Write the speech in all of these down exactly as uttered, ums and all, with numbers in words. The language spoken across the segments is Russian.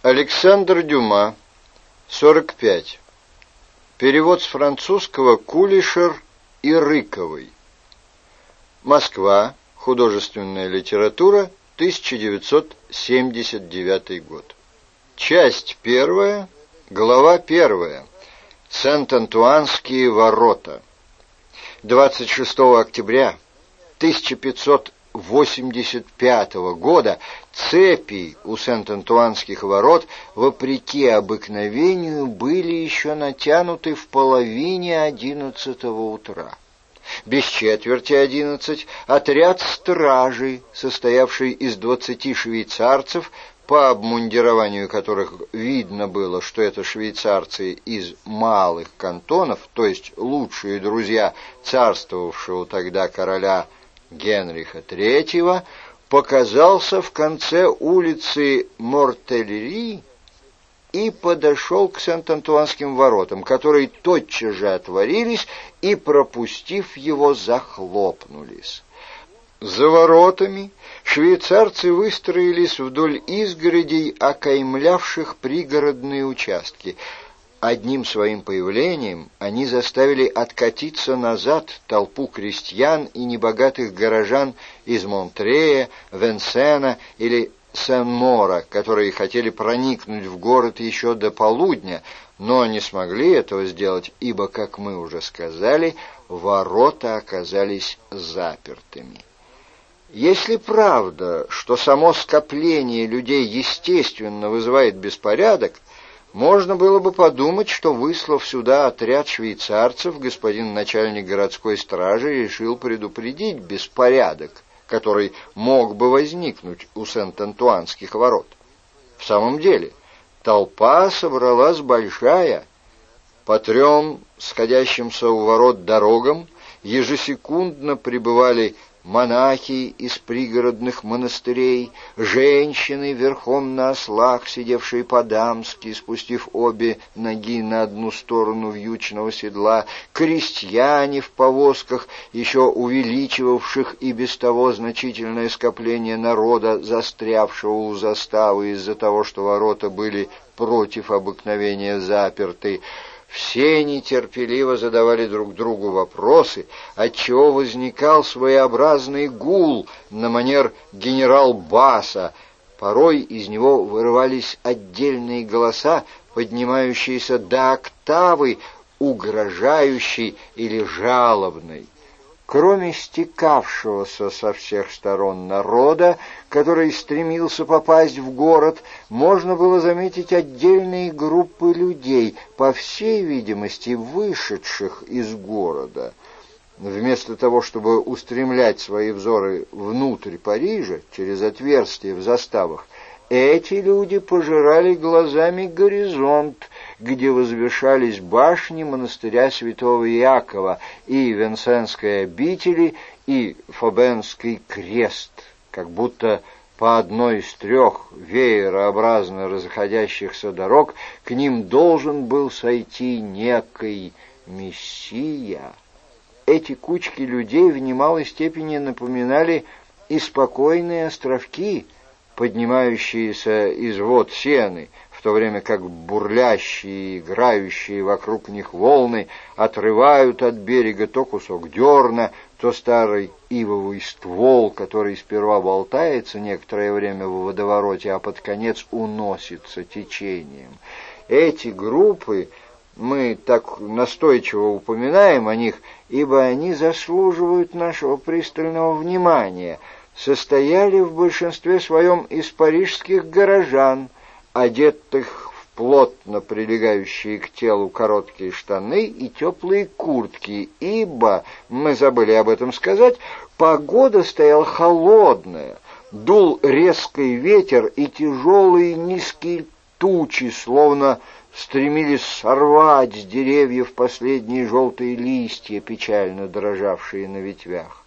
Александр Дюма, сорок пять. Перевод с французского Кулишер и Рыковой. Москва. Художественная литература. тысяча девятьсот семьдесят девятый год. Часть первая. Глава первая. Сент-Антуанские ворота. двадцать шестого октября тысяча пятьсот восемьдесят пятого года цепи у Сент-Антуанских ворот, вопреки обыкновению, были еще натянуты в половине одиннадцатого утра. Без четверти одиннадцать отряд стражей, состоявший из двадцати швейцарцев, по обмундированию которых видно было, что это швейцарцы из малых кантонов, то есть лучшие друзья царствовавшего тогда короля Генриха третьего, показался в конце улицы Мортелери и подошел к Сент-Антуанским воротам, которые тотчас же отворились и, пропустив его, захлопнулись. За воротами швейцарцы выстроились вдоль изгородей, окаймлявших пригородные участки. Одним своим появлением они заставили откатиться назад толпу крестьян и небогатых горожан из Монтрея, Венсена или Сен-Мора, которые хотели проникнуть в город еще до полудня, но не смогли этого сделать, ибо, как мы уже сказали, ворота оказались запертыми. Если правда, что само скопление людей естественно вызывает беспорядок, можно было бы подумать, что, выслав сюда отряд швейцарцев, господин начальник городской стражи решил предупредить беспорядок, который мог бы возникнуть у Сент-Антуанских ворот. В самом деле, толпа собралась большая. По трем сходящимся у ворот дорогам ежесекундно прибывали монахи из пригородных монастырей, женщины верхом на ослах, сидевшие по-дамски, спустив обе ноги на одну сторону вьючного седла, крестьяне в повозках, еще увеличивавших и без того значительное скопление народа, застрявшего у заставы из-за того, что ворота были против обыкновения заперты. Все нетерпеливо задавали друг другу вопросы, отчего возникал своеобразный гул на манер генерал-баса. Порой из него вырывались отдельные голоса, поднимающиеся до октавы, угрожающей или жалобной. Кроме стекавшегося со всех сторон народа, который стремился попасть в город, можно было заметить отдельные группы людей, по всей видимости, вышедших из города. Вместо того, чтобы устремлять свои взоры внутрь Парижа, через отверстия в заставах, эти люди пожирали глазами горизонт, где возвышались башни монастыря святого Иакова и Венсенской обители и Фобенский крест, как будто по одной из трех веерообразно расходящихся дорог к ним должен был сойти некий Мессия. Эти кучки людей в немалой степени напоминали и спокойные островки, поднимающиеся из вод Сены, в то время как бурлящие и играющие вокруг них волны отрывают от берега то кусок дерна, то старый ивовый ствол, который сперва болтается некоторое время в водовороте, а под конец уносится течением. Эти группы, мы так настойчиво упоминаем о них, ибо они заслуживают нашего пристального внимания, состояли в большинстве своем из парижских горожан, одетых в плотно прилегающие к телу короткие штаны и теплые куртки, ибо, мы забыли об этом сказать, погода стояла холодная, дул резкий ветер, и тяжелые низкие тучи словно стремились сорвать с деревьев последние желтые листья, печально дрожавшие на ветвях.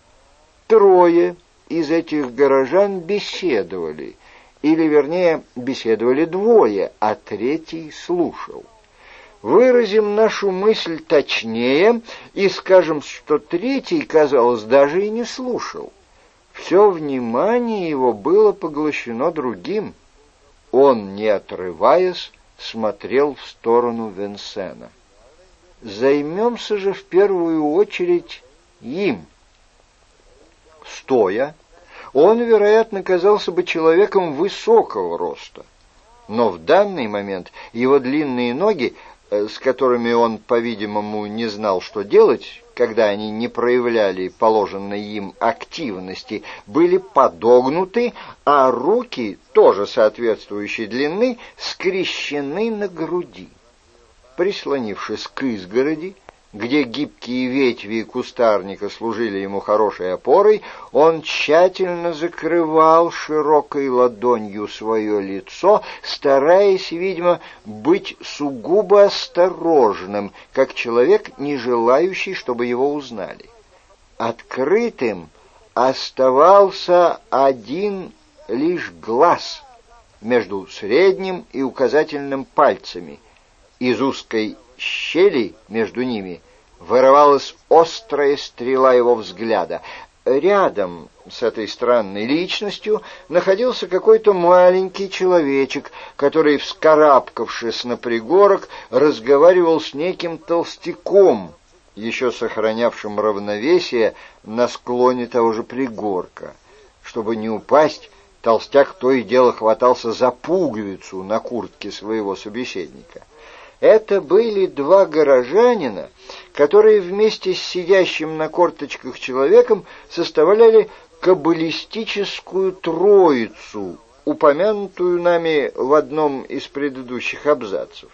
Трое из этих горожан беседовали, или, вернее, беседовали двое, а третий слушал. Выразим нашу мысль точнее и скажем, что третий, казалось, даже и не слушал. Все внимание его было поглощено другим. Он, не отрываясь, смотрел в сторону Венсена. «Займемся же в первую очередь им». Стоя, он, вероятно, казался бы человеком высокого роста, но в данный момент его длинные ноги, с которыми он, по-видимому, не знал, что делать, когда они не проявляли положенной им активности, были подогнуты, а руки, тоже соответствующей длины, скрещены на груди. Прислонившись к изгороди, где гибкие ветви кустарника служили ему хорошей опорой, он тщательно закрывал широкой ладонью свое лицо, стараясь, видимо, быть сугубо осторожным, как человек, не желающий, чтобы его узнали. Открытым оставался один лишь глаз между средним и указательным пальцами. Из узкой щели между ними вырывалась острая стрела его взгляда. Рядом с этой странной личностью находился какой-то маленький человечек, который, вскарабкавшись на пригорок, разговаривал с неким толстяком, еще сохранявшим равновесие на склоне того же пригорка. Чтобы не упасть, толстяк то и дело хватался за пуговицу на куртке своего собеседника. Это были два горожанина, которые вместе с сидящим на корточках человеком составляли каббалистическую троицу, упомянутую нами в одном из предыдущих абзацев.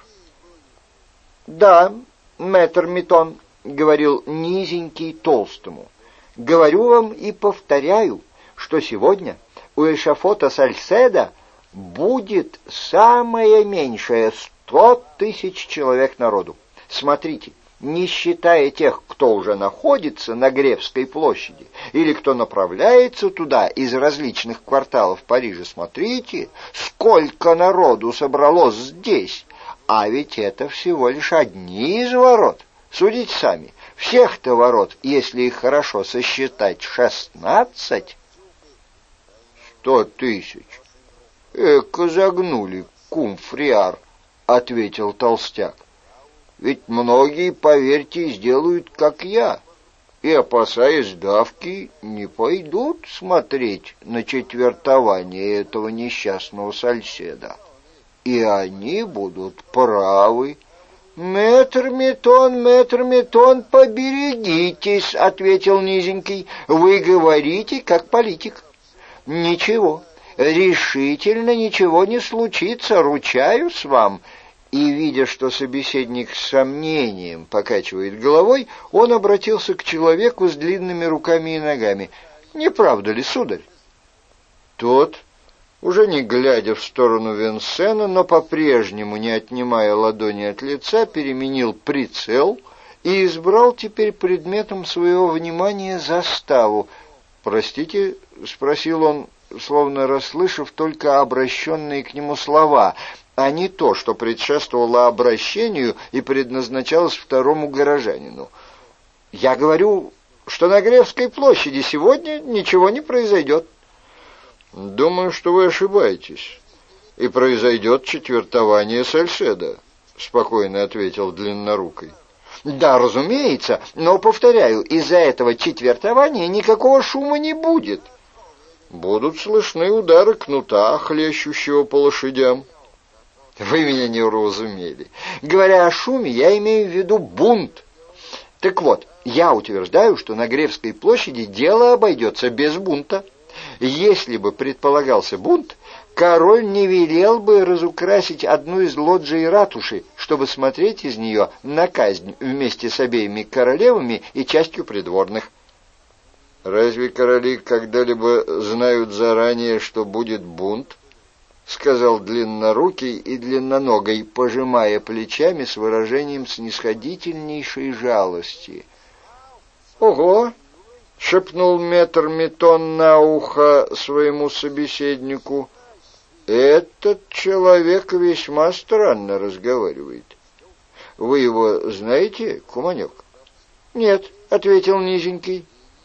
«Да, мэтр Митон», — говорил низенький толстому, — «говорю вам и повторяю, что сегодня у эшафота Сальседа будет самое меньшее сто тысяч человек народу. Смотрите, не считая тех, кто уже находится на Гревской площади или кто направляется туда из различных кварталов Парижа, смотрите, сколько народу собралось здесь. А ведь это всего лишь одни из ворот. Судите сами, всех-то ворот, если их хорошо сосчитать, шестнадцать. Сто тысяч. Эка загнули, кум-фриар, — ответил толстяк. «Ведь многие, поверьте, сделают, как я, и, опасаясь давки, не пойдут смотреть на четвертование этого несчастного Сальседа. И они будут правы». «Мэтр Митон, мэтр Митон, поберегитесь», — ответил низенький. «Вы говорите, как политик». «Ничего, решительно ничего не случится, ручаюсь вам». И, видя, что собеседник с сомнением покачивает головой, он обратился к человеку с длинными руками и ногами. «Не правда ли, сударь?» Тот, уже не глядя в сторону Венсена, но по-прежнему не отнимая ладони от лица, переменил прицел и избрал теперь предметом своего внимания заставу. «Простите?» — спросил он, словно расслышав только обращенные к нему слова, а не то, что предшествовало обращению и предназначалось второму горожанину. «Я говорю, что на Гревской площади сегодня ничего не произойдет». «Думаю, что вы ошибаетесь, и произойдет четвертование Сальседа», — спокойно ответил длиннорукий. «Да, разумеется, но, повторяю, из-за этого четвертования никакого шума не будет». «Будут слышны удары кнута, хлещущего по лошадям». «Вы меня не уразумели. Говоря о шуме, я имею в виду бунт. Так вот, я утверждаю, что на Гревской площади дело обойдется без бунта. Если бы предполагался бунт, король не велел бы разукрасить одну из лоджий ратуши, чтобы смотреть из нее на казнь вместе с обеими королевами и частью придворных». «Разве короли когда-либо знают заранее, что будет бунт?» — сказал длиннорукий и длинноногой, пожимая плечами с выражением снисходительнейшей жалости. «Ого!» — шепнул мэтр Митон на ухо своему собеседнику. «Этот человек весьма странно разговаривает. Вы его знаете, куманек?» «Нет», — ответил низенький.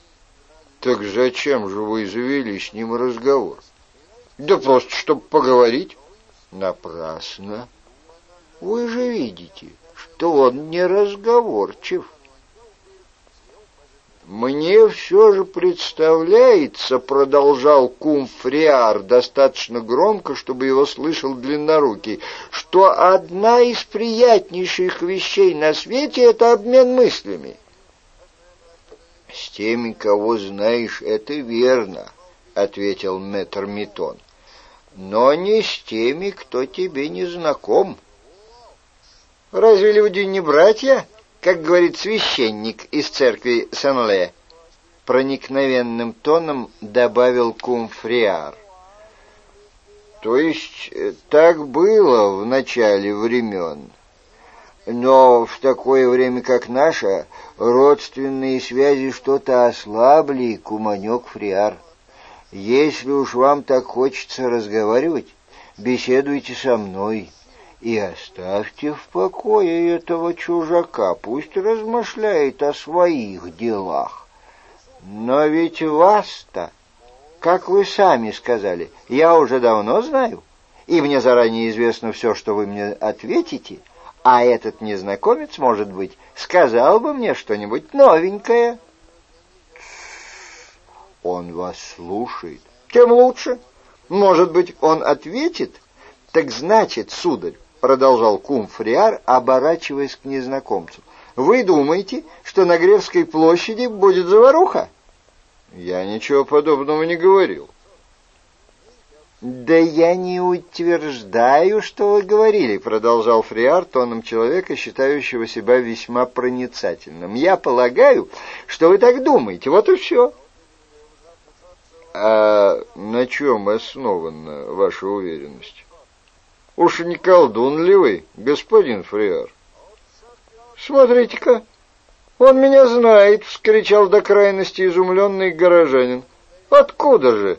«Так зачем же вы завели с ним разговор?» «Да просто, чтобы поговорить». Напрасно. Вы же видите, что он неразговорчив. «Мне все же представляется, — продолжал кум Фриар достаточно громко, чтобы его слышал длиннорукий, — что одна из приятнейших вещей на свете — это обмен мыслями». «С теми, кого знаешь, это верно, — ответил мэтр Митон, — но не с теми, кто тебе не знаком». «Разве люди не братья, как говорит священник из церкви Сен-Ле?» — проникновенным тоном добавил кум Фриар. «То есть так было в начале времен, но в такое время, как наше, родственные связи что-то ослабли, куманек Фриар. Если уж вам так хочется разговаривать, беседуйте со мной». И оставьте в покое этого чужака, пусть размышляет о своих делах. Но ведь вас-то, как вы сами сказали, я уже давно знаю, и мне заранее известно все, что вы мне ответите, а этот незнакомец, может быть, сказал бы мне что-нибудь новенькое. Он вас слушает. Тем лучше. Может быть, он ответит? Так значит, сударь, — продолжал кум Фриар, оборачиваясь к незнакомцу, — вы думаете, что на Гревской площади будет заваруха? Я ничего подобного не говорил. Да я не утверждаю, что вы говорили, — продолжал Фриар тоном человека, считающего себя весьма проницательным. Я полагаю, что вы так думаете, вот и все. А на чем основана ваша уверенность? Уж не колдун ли вы, господин Фриар? Смотрите-ка, он меня знает, — вскричал до крайности изумленный горожанин. Откуда же?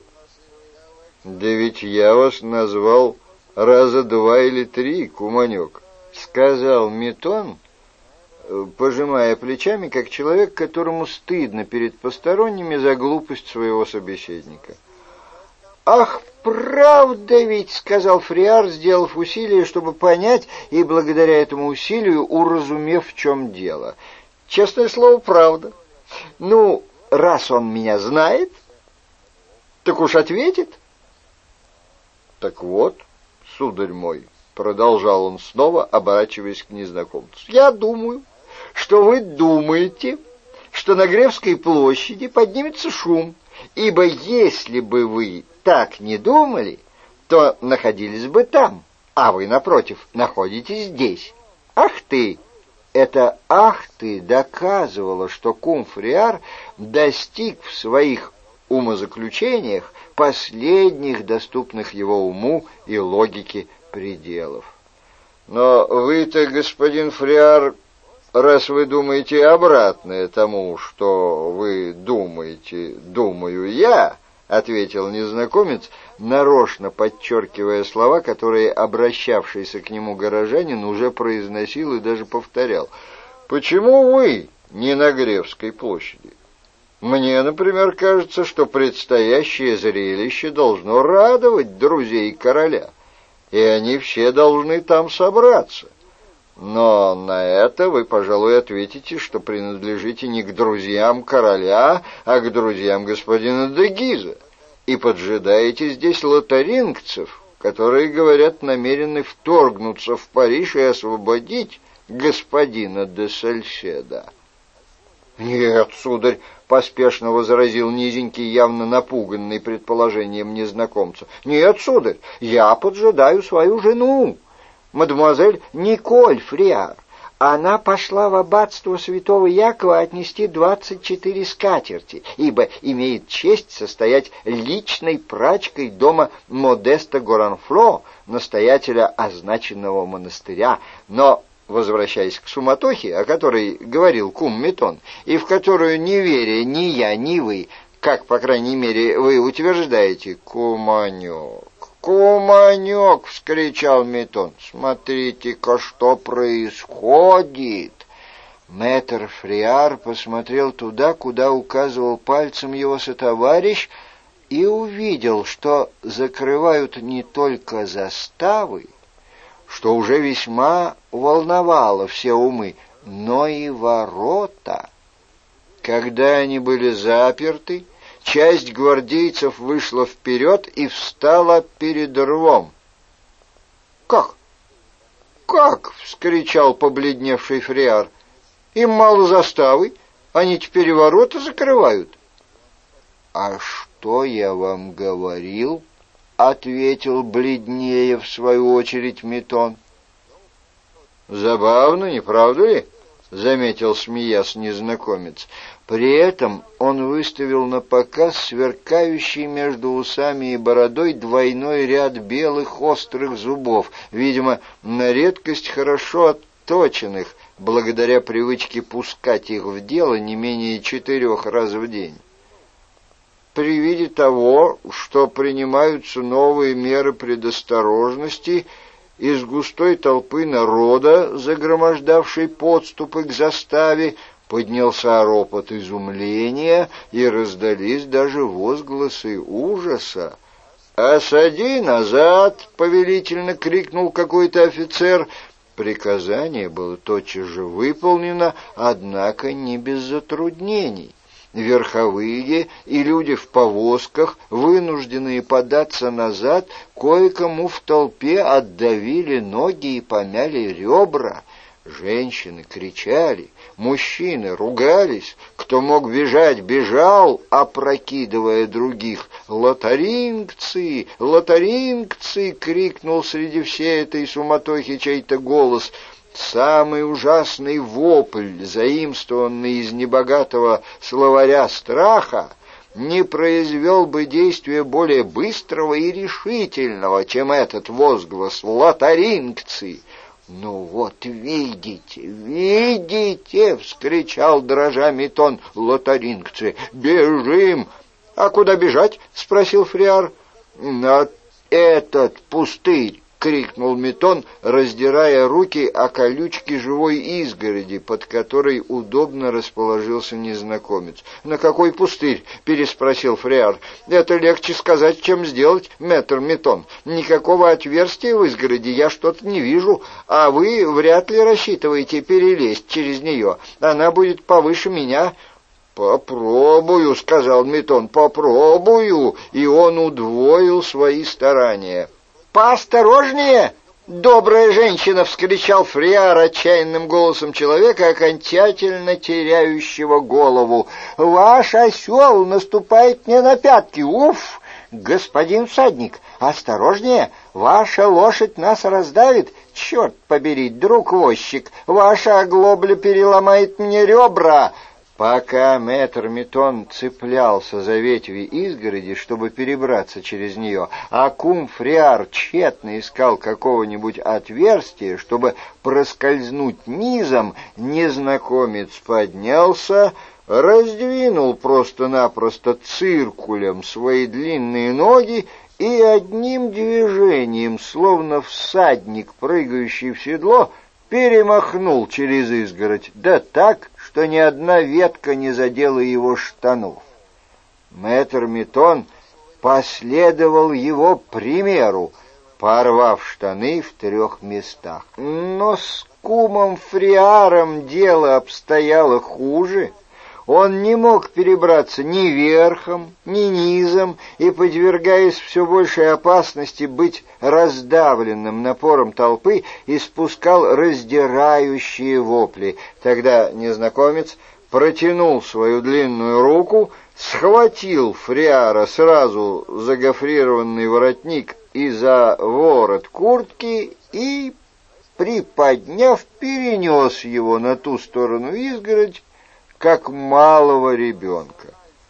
Да ведь я вас назвал раза два или три, куманек, — сказал Митон, пожимая плечами, как человек, которому стыдно перед посторонними за глупость своего собеседника. «Ах, правда ведь, — сказал Фриар, сделав усилие, чтобы понять, и благодаря этому усилию уразумев, в чем дело. — Честное слово, правда. Ну, раз он меня знает, так уж ответит. — Так вот, сударь мой, — продолжал он снова, оборачиваясь к незнакомцу, — я думаю, что вы думаете, что на Гревской площади поднимется шум, ибо если бы вы так не думали, то находились бы там, а вы, напротив, находитесь здесь. Ах ты! Это «ах ты» доказывало, что кум Фриар достиг в своих умозаключениях последних доступных его уму и логике пределов. Но вы-то, господин Фриар, раз вы думаете обратное тому, что вы думаете, думаю я, — ответил незнакомец, нарочно подчеркивая слова, которые обращавшийся к нему горожанин уже произносил и даже повторял. — Почему вы не на Гревской площади? Мне, например, кажется, что предстоящее зрелище должно радовать друзей короля, и они все должны там собраться. Но на это вы, пожалуй, ответите, что принадлежите не к друзьям короля, а к друзьям господина де Гиза, и поджидаете здесь лотарингцев, которые, говорят, намерены вторгнуться в Париж и освободить господина де Сальседа. — Нет, сударь, — поспешно возразил низенький, явно напуганный предположением незнакомца. — Нет, сударь, я поджидаю свою жену, мадемуазель Николь Фриар. Она пошла в аббатство святого Якова отнести двадцать четыре скатерти, ибо имеет честь состоять личной прачкой дома Модеста Горанфло, настоятеля означенного монастыря. Но, возвращаясь к суматохе, о которой говорил кум Митон, и в которую не веря ни я, ни вы, как, по крайней мере, вы утверждаете, куманек, «Куманек!» — вскричал Митон. «Смотрите-ка, что происходит!» Мэтр Фриар посмотрел туда, куда указывал пальцем его сотоварищ, и увидел, что закрывают не только заставы, что уже весьма волновало все умы, но и ворота. Когда они были заперты, часть гвардейцев вышла вперед и встала перед рвом. «Как? Как?» — вскричал побледневший фриар. «Им мало заставы, они теперь и ворота закрывают». «А что я вам говорил?» — ответил бледнее в свою очередь Метон. «Забавно, не правда ли?» — заметил, смеясь, незнакомец. При этом он выставил на показ сверкающий между усами и бородой двойной ряд белых острых зубов, видимо, на редкость хорошо отточенных, благодаря привычке пускать их в дело не менее четырех раз в день. При виде того, что принимаются новые меры предосторожности, из густой толпы народа, загромождавшей подступы к заставе, поднялся ропот изумления, и раздались даже возгласы ужаса. «Осади назад!» — повелительно крикнул какой-то офицер. Приказание было тотчас же выполнено, однако не без затруднений. Верховые и люди в повозках, вынужденные податься назад, кое-кому в толпе отдавили ноги и помяли ребра. Женщины кричали, мужчины ругались, кто мог бежать, бежал, опрокидывая других. «Лотарингцы! Лотарингцы!» — крикнул среди всей этой суматохи чей-то голос. Самый ужасный вопль, заимствованный из небогатого словаря страха, не произвел бы действия более быстрого и решительного, чем этот возглас «Лотарингцы!» «Ну вот, видите, видите!» — вскричал дрожа Метон. «Лотарингцы! Бежим!» «А куда бежать?» — спросил фриар. «На этот пустырь!» — крикнул Метон, раздирая руки о колючки живой изгороди, под которой удобно расположился незнакомец. «На какой пустырь?» — переспросил фриар. «Это легче сказать, чем сделать, мэтр Метон. Никакого отверстия в изгороди я что-то не вижу, а вы вряд ли рассчитываете перелезть через нее. Она будет повыше меня». «Попробую», — сказал Метон, — «попробую», и он удвоил свои старания. «Поосторожнее, добрая женщина!» — вскричал фриар отчаянным голосом человека, окончательно теряющего голову. «Ваш осел наступает мне на пятки! Уф! Господин всадник, осторожнее! Ваша лошадь нас раздавит! Черт побери, друг возчик! Ваша оглобля переломает мне ребра!» Пока мэтр Метон цеплялся за ветви изгороди, чтобы перебраться через нее, а кум-фриар тщетно искал какого-нибудь отверстия, чтобы проскользнуть низом, незнакомец поднялся, раздвинул просто-напросто циркулем свои длинные ноги и одним движением, словно всадник, прыгающий в седло, перемахнул через изгородь, да так, что ни одна ветка не задела его штанов. Мэтр Метон последовал его примеру, порвав штаны в трех местах. Но с кумом Фриаром дело обстояло хуже. Он не мог перебраться ни верхом, ни низом, и, подвергаясь все большей опасности быть раздавленным напором толпы, испускал раздирающие вопли. Тогда незнакомец протянул свою длинную руку, схватил Фриара сразу за гофрированный воротник и за ворот куртки и, приподняв, перенес его на ту сторону изгородь, как малого ребенка.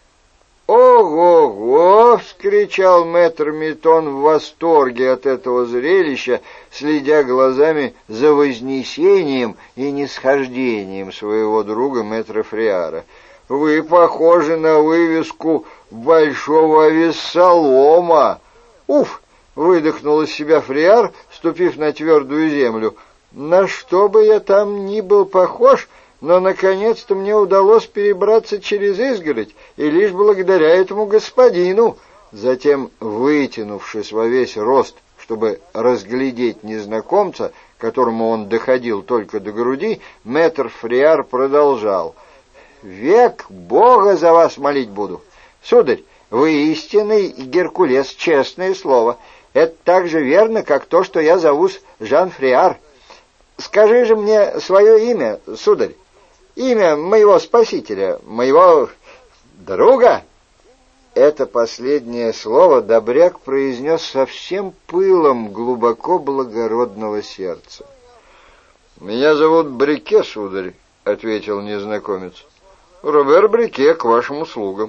«Ого-го!» — вскричал мэтр Метон в восторге от этого зрелища, следя глазами за вознесением и нисхождением своего друга мэтра Фриара. «Вы похожи на вывеску большого вессолома!» «Уф!» — выдохнул из себя Фриар, ступив на твердую землю. «На что бы я там ни был похож, но наконец-то мне удалось перебраться через изгородь, и лишь благодаря этому господину. Затем, вытянувшись во весь рост, чтобы разглядеть незнакомца, которому он доходил только до груди, мэтр Фриар продолжал: «Век Бога за вас молить буду. Сударь, вы истинный Геркулес, честное слово. Это так же верно, как то, что я зовусь Жан Фриар. Скажи же мне свое имя, сударь, имя моего спасителя, моего друга». Это последнее слово добряк произнес со всем пылом глубоко благородного сердца. «Меня зовут Брике, сударь», — ответил незнакомец. «Робер Брике, к вашим услугам».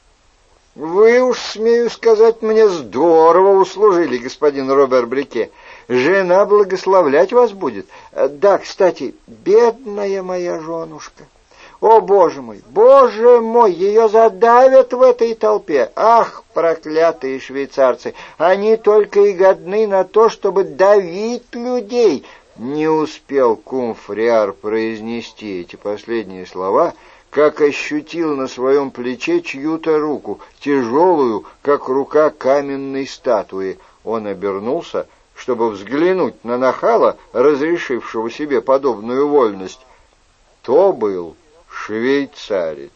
«Вы уж, смею сказать, мне здорово услужили, господин Робер Брике. Жена благословлять вас будет. Да, кстати, бедная моя женушка. О, боже мой, боже мой, ее задавят в этой толпе. Ах, проклятые швейцарцы, они только и годны на то, чтобы давить людей». Не успел кум Фриар произнести эти последние слова, как ощутил на своем плече чью-то руку, тяжелую, как рука каменной статуи. Он обернулся, чтобы взглянуть на нахала, разрешившего себе подобную вольность. То был швейцарец.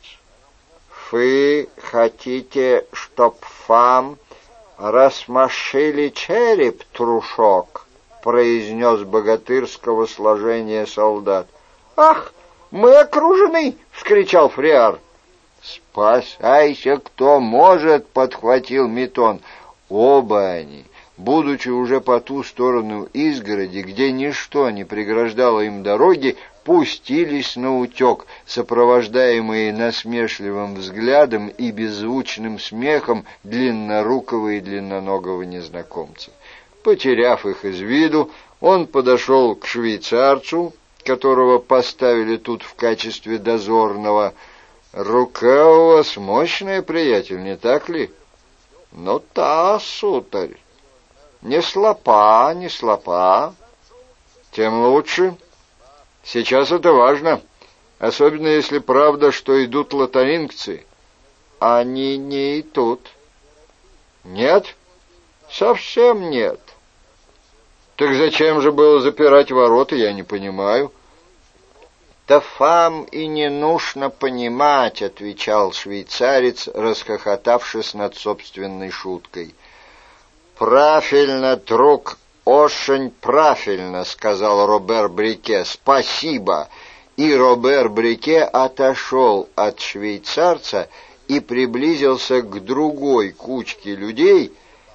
«Вы хотите, чтоб вам рассмашили череп, трушок?» — произнес богатырского сложения солдат. «Ах, мы окружены!» — вскричал Фриар. «Спасайся, кто может!» — подхватил Митон. Оба они, будучи уже по ту сторону изгороди, где ничто не преграждало им дороги, пустились наутек, сопровождаемые насмешливым взглядом и беззвучным смехом длиннорукого и длинноногого незнакомца. Потеряв их из виду, он подошел к швейцарцу, которого поставили тут в качестве дозорного. «Рука у вас мощная, приятель, не так ли?» «Ну та, сударь. Не слаба, не слаба». «Тем лучше. Сейчас это важно, особенно если правда, что идут лотарингцы». «Они не идут». «Нет? Совсем нет». «Так зачем же было запирать ворота, я не понимаю». «Да вам и не нужно понимать», — отвечал швейцарец, расхохотавшись над собственной шуткой. «Правильно, друг, очень правильно», — сказал Робер Брике. «Спасибо». И Робер Брике отошел от швейцарца и приблизился к другой кучке людей,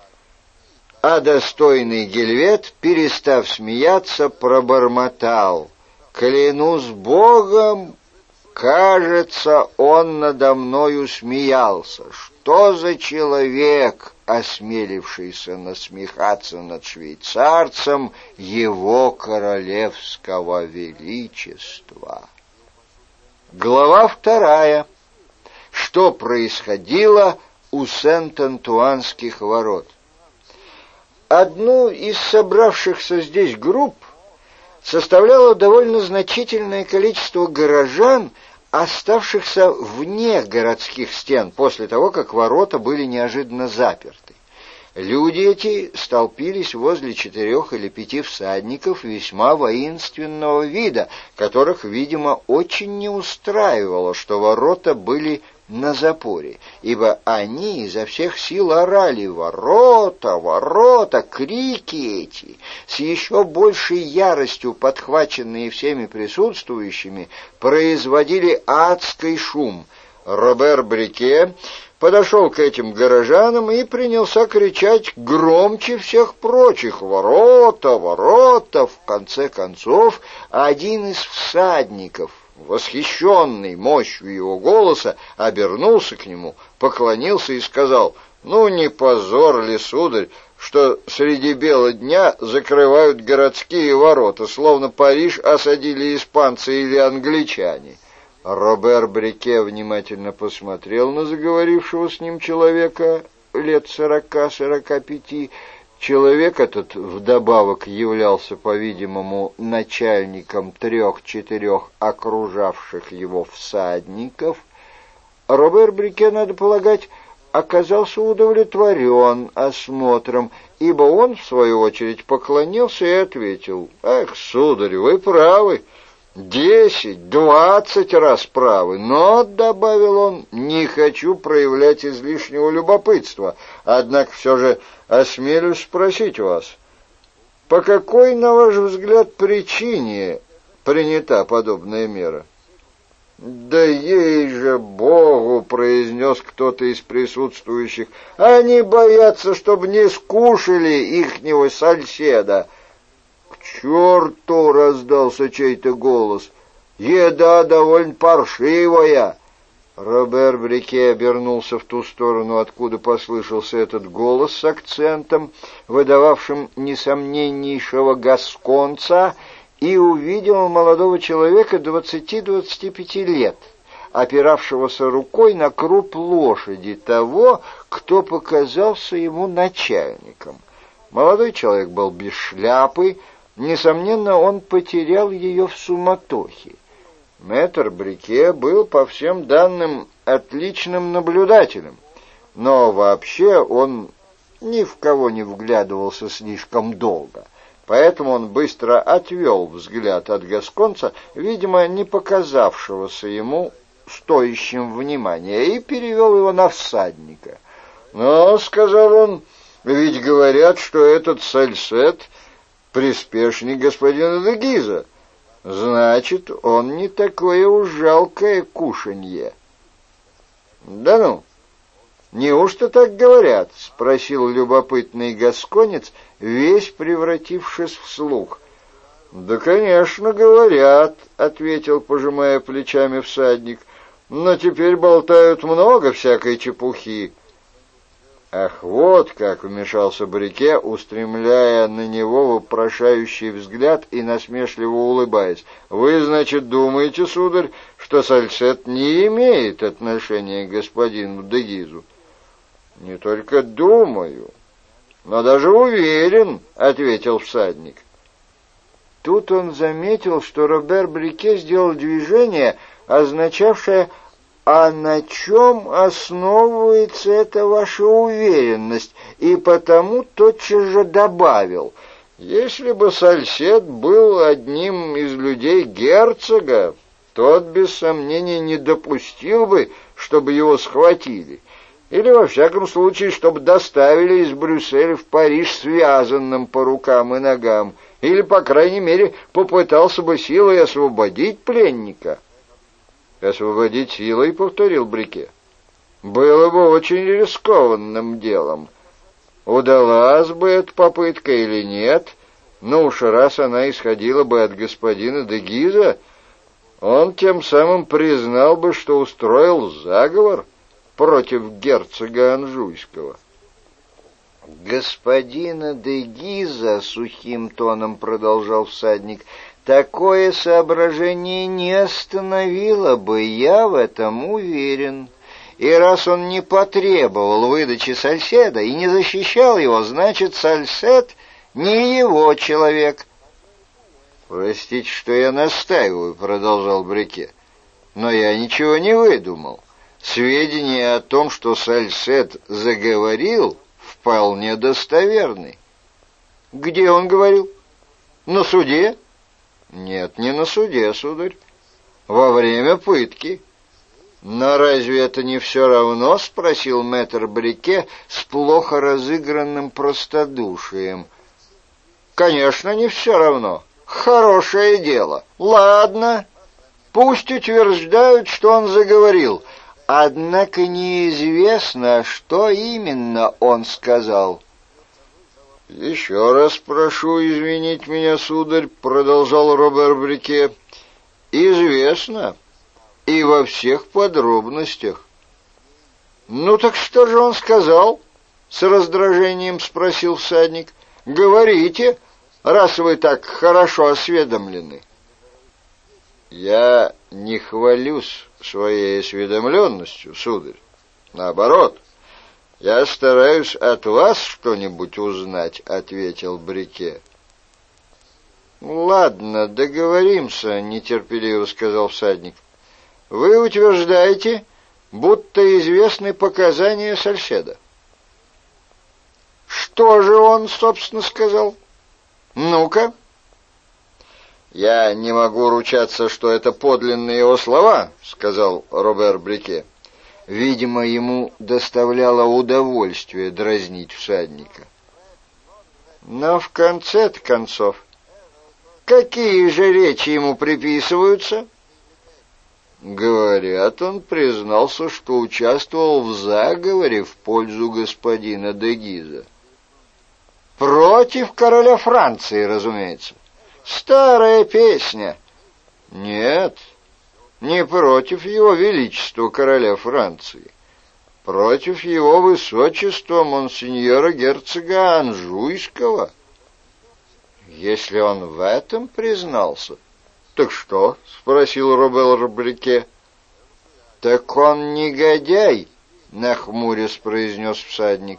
а достойный Гельвет, перестав смеяться, пробормотал: «Клянусь Богом, кажется, он надо мною смеялся. Что за человек, осмелившийся насмехаться над швейцарцем его королевского величества?» Глава вторая. Что происходило у Сент-Антуанских ворот? Одну из собравшихся здесь групп составляло довольно значительное количество горожан, оставшихся вне городских стен после того, как ворота были неожиданно заперты. Люди эти столпились возле четырех или пяти всадников весьма воинственного вида, которых, видимо, очень не устраивало, что ворота были на запоре, ибо они изо всех сил орали «Ворота! Ворота!». Крики эти, с еще большей яростью подхваченные всеми присутствующими, производили адский шум. Робер Брике подошел к этим горожанам и принялся кричать громче всех прочих: «Ворота! Ворота!». В конце концов, один из всадников, восхищенный мощью его голоса, обернулся к нему, поклонился и сказал: «Ну, не позор ли, сударь, что среди бела дня закрывают городские ворота, словно Париж осадили испанцы или англичане?» Робер Брике внимательно посмотрел на заговорившего с ним человека лет сорока-сорока пяти. Человек этот вдобавок являлся, по-видимому, начальником трех-четырех окружавших его всадников. Робер Брике, надо полагать, оказался удовлетворен осмотром, ибо он, в свою очередь, поклонился и ответил: «Эх, сударь, вы правы, десять, двадцать раз правы, но, — добавил он, — не хочу проявлять излишнего любопытства, однако все же осмелюсь спросить вас, по какой, на ваш взгляд, причине принята подобная мера?» «Да ей же Богу!» — произнес кто-то из присутствующих. «Они боятся, чтобы не скушали ихнего соседа». «К черту!» — раздался чей-то голос. «Еда довольно паршивая». Робер Брике обернулся в ту сторону, откуда послышался этот голос с акцентом, выдававшим несомненнейшего гасконца, и увидел молодого человека двадцати-двадцати пяти лет, опиравшегося рукой на круп лошади того, кто показался ему начальником. Молодой человек был без шляпы, несомненно, он потерял ее в суматохе. Мэтр Брике был, по всем данным, отличным наблюдателем, но вообще он ни в кого не вглядывался слишком долго. Поэтому он быстро отвел взгляд от гасконца, видимо, не показавшегося ему стоящим внимания, и перевел его на всадника. «Но, — сказал он, — ведь говорят, что этот Сальсет — приспешник господина де Гиза. Значит, он не такое уж жалкое кушанье». «Да ну! Неужто так говорят?» — спросил любопытный гасконец, весь превратившись в слух. «Да, конечно, говорят», — ответил, пожимая плечами всадник, — «но теперь болтают много всякой чепухи». «Ах, вот как!» — вмешался Брике, устремляя на него вопрошающий взгляд и насмешливо улыбаясь. «Вы, значит, думаете, сударь, что Сальсет не имеет отношения к господину де Гизу?» «Не только думаю, но даже уверен», — ответил всадник. Тут он заметил, что Робер Брике сделал движение, означавшее: «А на чем основывается эта ваша уверенность?» И потому тотчас же добавил: «Если бы Сальсет был одним из людей герцога, тот, без сомнения, не допустил бы, чтобы его схватили. Или, во всяком случае, чтобы доставили из Брюсселя в Париж связанным по рукам и ногам, или, по крайней мере, попытался бы силой освободить пленника». «Освободить силой», — повторил Брике, — «было бы очень рискованным делом. Удалась бы эта попытка или нет, но уж раз она исходила бы от господина де Гиза, он тем самым признал бы, что устроил заговор против герцога Анжуйского». «Господина де Гиза, — сухим тоном продолжал всадник, — такое соображение не остановило бы, я в этом уверен. И раз он не потребовал выдачи Сальседа и не защищал его, значит, Сальсет не его человек». «Простите, что я настаиваю, — продолжал Брике, — но я ничего не выдумал. Сведения о том, что Сальсет заговорил, вполне достоверны». «Где он говорил? На суде?» «Нет, не на суде, сударь. Во время пытки». «Но разве это не все равно?» — спросил мэтр Брике с плохо разыгранным простодушием. «Конечно, не все равно. Хорошее дело. Ладно, пусть утверждают, что он заговорил. Однако неизвестно, что именно он сказал». «Еще раз прошу извинить меня, сударь, — продолжал Робер Брике, — известно, и во всех подробностях». «Ну так что же он сказал?» — с раздражением спросил всадник. «Говорите, раз вы так хорошо осведомлены». «Я не хвалюсь своей осведомленностью, сударь. Наоборот, я стараюсь от вас что-нибудь узнать», — ответил Брике. «Ладно, договоримся», — нетерпеливо сказал всадник. «Вы утверждаете, будто известны показания Сальседа. Что же он, собственно, сказал? Ну-ка. «Я не могу ручаться, что это подлинные его слова», — сказал Робер Брике. Видимо, ему доставляло удовольствие дразнить всадника. Но в конце-то концов, какие же речи ему приписываются? Говорят, он признался, что участвовал в заговоре в пользу господина де Гиза. Против короля Франции, разумеется. Старая песня. Нет, не против его величества короля Франции. Против его высочества монсеньора герцога Анжуйского. Если он в этом признался... «Так что?» — спросил Робер Брике. «Так он негодяй», — нахмурясь произнес всадник.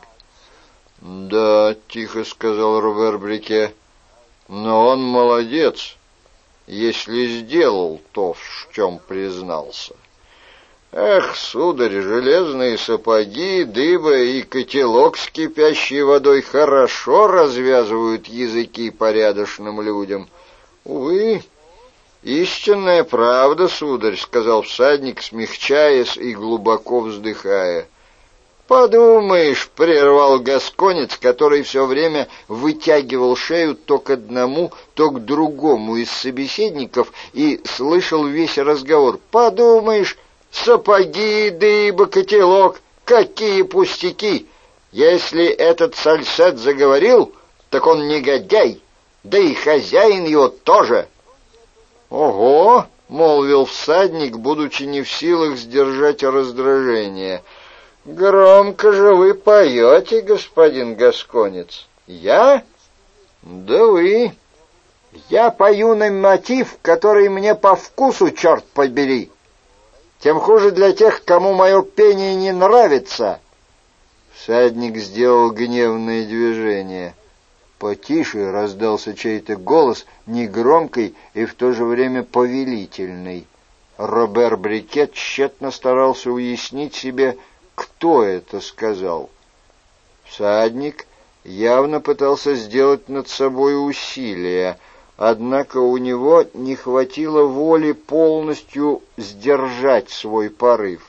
«Да», — тихо сказал Робер Брике, — «но он молодец, если сделал то, в чем признался». «Эх, сударь, железные сапоги, дыба и котелок с кипящей водой хорошо развязывают языки порядочным людям. Увы, истинная правда, сударь», — сказал всадник, смягчаясь и глубоко вздыхая. «Подумаешь», — прервал гасконец, который все время вытягивал шею то к одному, то к другому из собеседников и слышал весь разговор. «Подумаешь, сапоги, дыба, котелок, какие пустяки! Если этот Сальсет заговорил, так он негодяй, да и хозяин его тоже». «Ого!» — молвил всадник, будучи не в силах сдержать раздражение. «Громко же вы поете, господин гасконец». «Я? Да вы. Я пою на мотив, который мне по вкусу, черт побери. Тем хуже для тех, кому мое пение не нравится». Всадник сделал гневное движение. «Потише!» — раздался чей-то голос, негромкий и в то же время повелительный. Робер Брике тщетно старался уяснить себе, кто это сказал. Всадник явно пытался сделать над собой усилие, однако у него не хватило воли полностью сдержать свой порыв.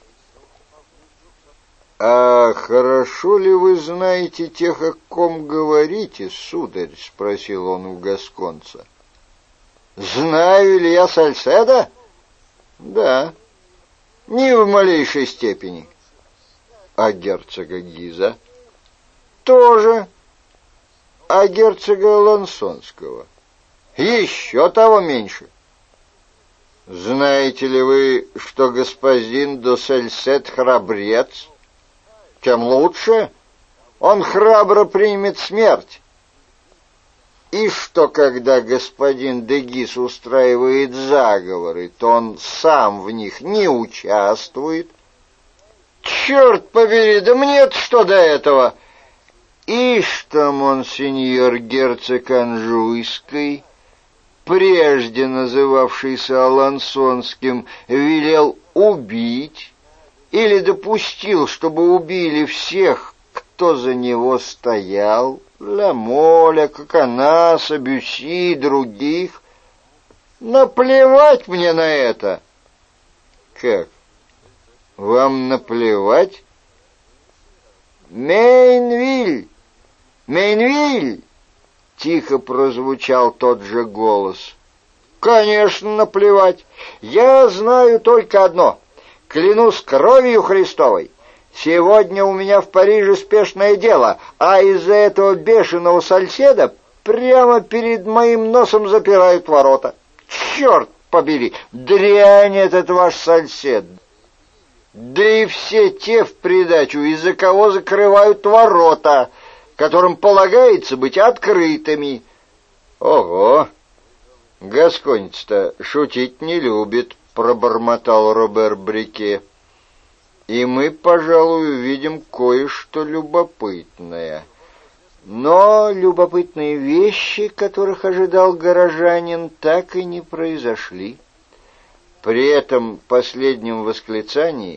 «А хорошо ли вы знаете тех, о ком говорите, сударь?» — спросил он у гасконца. «Знаю ли я Сальседа?» «Да, не в малейшей степени». «А герцога Гиза?» «Тоже». «А герцога Лансонского?» «Еще того меньше». «Знаете ли вы, что господин де Сальсет храбрец?» «Тем лучше. Он храбро примет смерть». «И что, когда господин де Гиз устраивает заговоры, то он сам в них не участвует?» «Черт побери, да мне-то что до этого?» «И что монсеньор герцог Анжуйский, прежде называвшийся Алансонским, велел убить или допустил, чтобы убили всех, кто за него стоял, Ламоля, Коконаса, Бюсси и других? Наплевать мне на это». «Как? Вам наплевать?» «Мейнвиль! Мейнвиль!» — тихо прозвучал тот же голос. «Конечно, наплевать. Я знаю только одно. Клянусь кровью Христовой. Сегодня у меня в Париже спешное дело, а из-за этого бешеного Сальседа прямо перед моим носом запирают ворота. Черт побери, дрянь этот ваш Сальсед. Да и все те в придачу, из-за кого закрывают ворота, которым полагается быть открытыми». «Ого! Гасконец-то шутить не любит», — пробормотал Робер Брике. «И мы, пожалуй, увидим кое-что любопытное». Но любопытные вещи, которых ожидал горожанин, так и не произошли. При этом последнем восклицании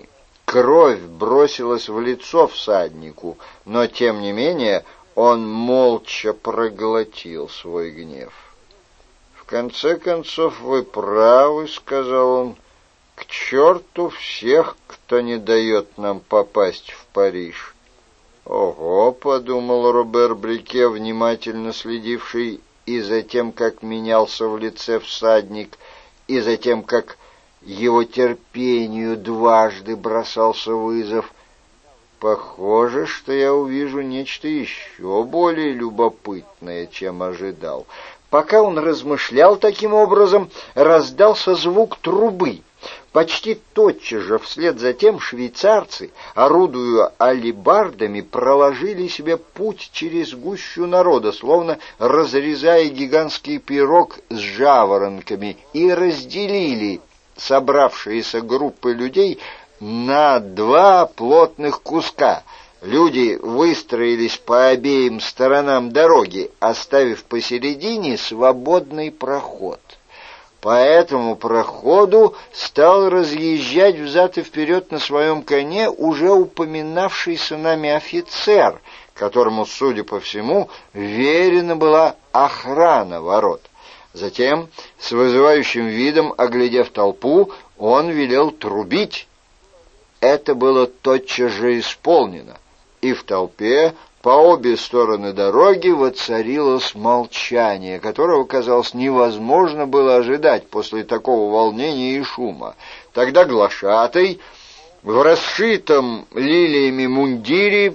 Кровь бросилась в лицо всаднику, но, тем не менее, он молча проглотил свой гнев. «В конце концов, вы правы», — сказал он, — «к черту всех, кто не дает нам попасть в Париж». «Ого», — подумал Робер Брике, внимательно следивший и за тем, как менялся в лице всадник, и за тем, как его терпению дважды бросался вызов. «Похоже, что я увижу нечто еще более любопытное, чем ожидал». Пока он размышлял таким образом, раздался звук трубы. Почти тотчас же вслед за тем швейцарцы, орудуя алебардами, проложили себе путь через гущу народа, словно разрезая гигантский пирог с жаворонками, и разделили собравшиеся группы людей на два плотных куска. Люди выстроились по обеим сторонам дороги, оставив посередине свободный проход. По этому проходу стал разъезжать взад и вперед на своем коне уже упоминавшийся нами офицер, которому, судя по всему, верена была охрана ворот. Затем, с вызывающим видом, оглядев толпу, он велел трубить. Это было тотчас же исполнено, и в толпе по обе стороны дороги воцарилось молчание, которого, казалось, невозможно было ожидать после такого волнения и шума. Тогда глашатай в расшитом лилиями мундире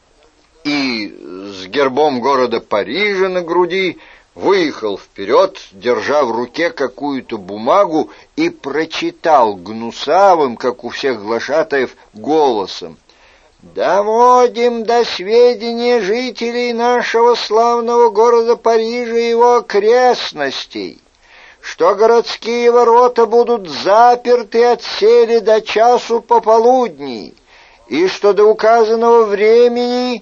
и с гербом города Парижа на груди выехал вперед, держа в руке какую-то бумагу, и прочитал гнусавым, как у всех глашатаев, голосом: «Доводим до сведения жителей нашего славного города Парижа и его окрестностей, что городские ворота будут заперты отселе до часу пополудни, и что до указанного времени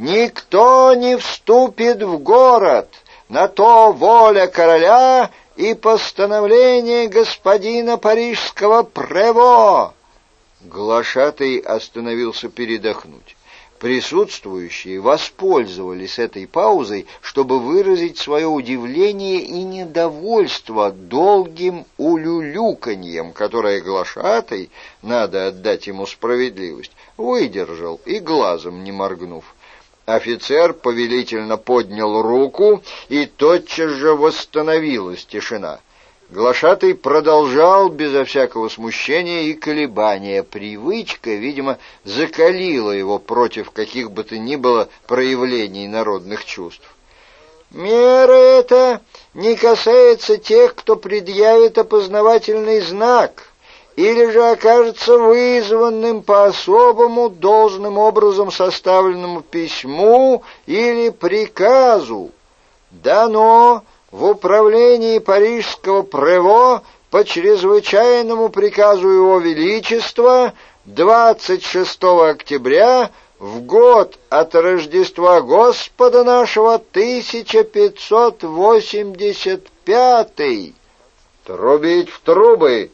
никто не вступит в город, на то воля короля и постановление господина парижского прево». Глашатай остановился передохнуть. Присутствующие воспользовались этой паузой, чтобы выразить свое удивление и недовольство долгим улюлюканьем, которое глашатай, надо отдать ему справедливость, выдержал и глазом не моргнув. Офицер повелительно поднял руку, и тотчас же восстановилась тишина. Глашатай продолжал безо всякого смущения и колебания. Привычка, видимо, закалила его против каких бы то ни было проявлений народных чувств. «Мера эта не касается тех, кто предъявит опознавательный знак или же окажется вызванным по особому должным образом составленному письму или приказу. Дано в управлении парижского прево по чрезвычайному приказу Его Величества двадцать шестого октября в год от Рождества Господа нашего тысяча пятьсот восемьдесят пятый. Трубить в трубы!